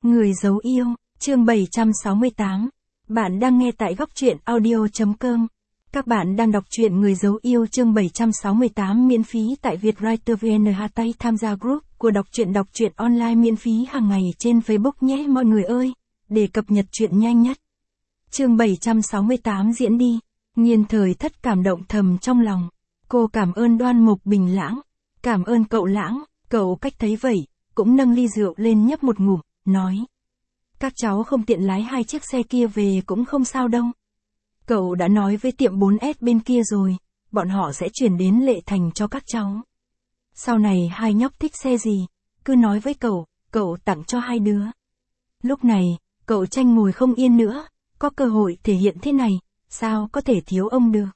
Người giấu yêu, chương 768. Bạn đang nghe tại góc truyện audio.com. Các bạn đang đọc truyện Người giấu yêu chương 768 miễn phí tại Vietwriter VN. Tay tham gia group của đọc truyện online miễn phí hàng ngày trên Facebook nhé mọi người ơi, để cập nhật truyện nhanh nhất. Chương 768 diễn đi. Nghiên Thời Thất cảm động thầm trong lòng. Cô cảm ơn Đoan Mục Bình Lãng. Cảm ơn cậu Lãng, cậu cách thấy vậy, cũng nâng ly rượu lên nhấp một ngụm, nói. Các cháu không tiện lái hai chiếc xe kia về cũng không sao đâu. Cậu đã nói với tiệm 4S bên kia rồi, bọn họ sẽ chuyển đến Lệ Thành cho các cháu. Sau này hai nhóc thích xe gì, cứ nói với cậu tặng cho hai đứa. Lúc này, cậu Tranh ngồi không yên nữa, có cơ hội thể hiện thế này, sao có thể thiếu ông được.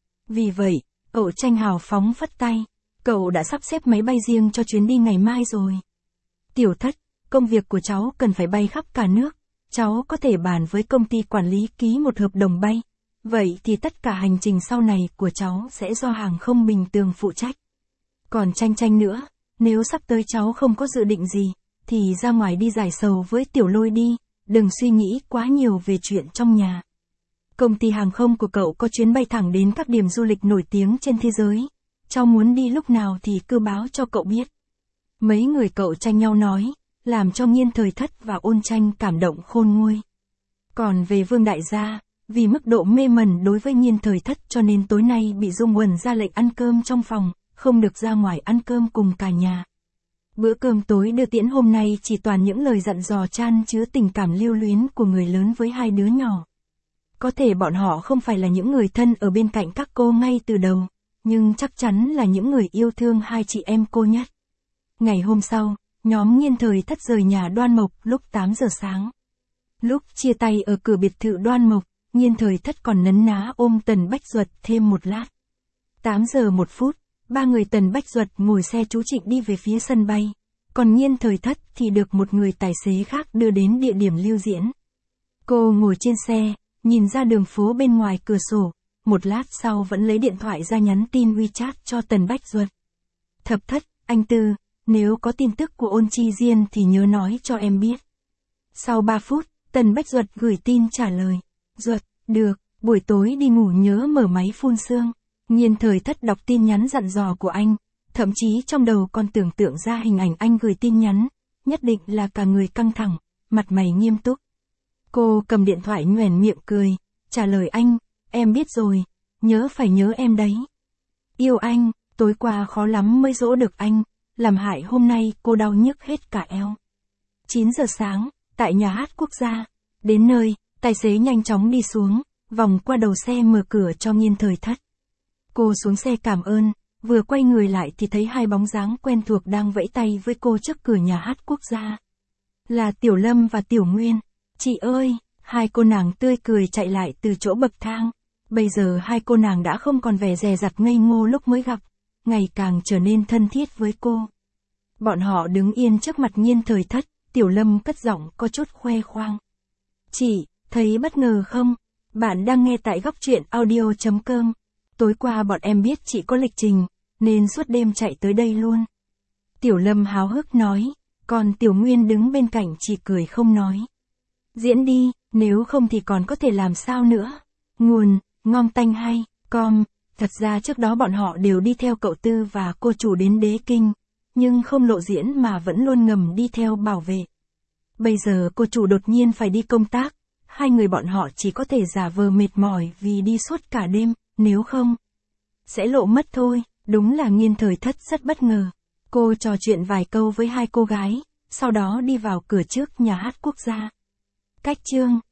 Vì vậy, cậu Tranh hào phóng phất tay, cậu đã sắp xếp máy bay riêng cho chuyến đi ngày mai rồi. Tiểu Thất, công việc của cháu cần phải bay khắp cả nước, cháu có thể bàn với công ty quản lý ký một hợp đồng bay. Vậy thì tất cả hành trình sau này của cháu sẽ do hàng không Bình Tường phụ trách. Còn Tranh nữa, nếu sắp tới cháu không có dự định gì, thì ra ngoài đi giải sầu với Tiểu Lôi đi, đừng suy nghĩ quá nhiều về chuyện trong nhà. Công ty hàng không của cậu có chuyến bay thẳng đến các điểm du lịch nổi tiếng trên thế giới. Cháu muốn đi lúc nào thì cứ báo cho cậu biết. Mấy người cậu tranh nhau nói, làm cho Nghiên Thời Thất và Ôn Tranh cảm động khôn nguôi. Còn về Vương Đại gia, vì mức độ mê mẩn đối với Nghiên Thời Thất cho nên tối nay bị Dung Uẩn ra lệnh ăn cơm trong phòng, không được ra ngoài ăn cơm cùng cả nhà. Bữa cơm tối đưa tiễn hôm nay chỉ toàn những lời dặn dò chan chứa tình cảm lưu luyến của người lớn với hai đứa nhỏ. Có thể bọn họ không phải là những người thân ở bên cạnh các cô ngay từ đầu, nhưng chắc chắn là những người yêu thương hai chị em cô nhất. Ngày hôm sau, nhóm Nghiên Thời Thất rời nhà Đoan Mộc lúc 8 giờ sáng. Lúc chia tay ở cửa biệt thự Đoan Mộc, Nghiên Thời Thất còn nấn ná ôm Tần Bách Duật thêm một lát. 8 giờ 1 phút, ba người Tần Bách Duật ngồi xe chú Trịnh đi về phía sân bay, còn Nghiên Thời Thất thì được một người tài xế khác đưa đến địa điểm lưu diễn. Cô ngồi trên xe, nhìn ra đường phố bên ngoài cửa sổ, một lát sau vẫn lấy điện thoại ra nhắn tin WeChat cho Tần Bách Duật. Thập Thất, anh Tư, nếu có tin tức của Ôn Chi Diên thì nhớ nói cho em biết. Sau 3 phút, Tần Bách Duật gửi tin trả lời. Duật, được, buổi tối đi ngủ nhớ mở máy phun sương. Nghiên Thời Thất đọc tin nhắn dặn dò của anh, thậm chí trong đầu còn tưởng tượng ra hình ảnh anh gửi tin nhắn, nhất định là cả người căng thẳng, mặt mày nghiêm túc. Cô cầm điện thoại nhoẻn miệng cười, trả lời anh, em biết rồi, phải nhớ em đấy. Yêu anh, tối qua khó lắm mới dỗ được anh, làm hại hôm nay cô đau nhức hết cả eo. 9 giờ sáng, tại nhà hát quốc gia, đến nơi, tài xế nhanh chóng đi xuống, vòng qua đầu xe mở cửa cho Nghiên Thời Thất. Cô xuống xe cảm ơn, vừa quay người lại thì thấy hai bóng dáng quen thuộc đang vẫy tay với cô trước cửa nhà hát quốc gia. Là Tiểu Lâm và Tiểu Nguyên. Chị ơi, hai cô nàng tươi cười chạy lại từ chỗ bậc thang. Bây giờ hai cô nàng đã không còn vẻ dè dặt ngây ngô lúc mới gặp, ngày càng trở nên thân thiết với cô. Bọn họ đứng yên trước mặt Nghiên Thời Thất, Tiểu Lâm cất giọng có chút khoe khoang. Chị, thấy bất ngờ không? Bạn đang nghe tại góc truyện audio.com. Tối qua bọn em biết chị có lịch trình, nên suốt đêm chạy tới đây luôn. Tiểu Lâm háo hức nói, còn Tiểu Nguyên đứng bên cạnh chỉ cười không nói. Diễn đi, nếu không thì còn có thể làm sao nữa. Nguồn, ngon tanh hay, com. Thật ra trước đó bọn họ đều đi theo cậu Tư và cô chủ đến Đế Kinh, nhưng không lộ diễn mà vẫn luôn ngầm đi theo bảo vệ. Bây giờ cô chủ đột nhiên phải đi công tác, hai người bọn họ chỉ có thể giả vờ mệt mỏi vì đi suốt cả đêm, nếu không sẽ lộ mất thôi. Đúng là Nghiên Thời Thất rất bất ngờ. Cô trò chuyện vài câu với hai cô gái, sau đó đi vào cửa trước nhà hát quốc gia. Cách chương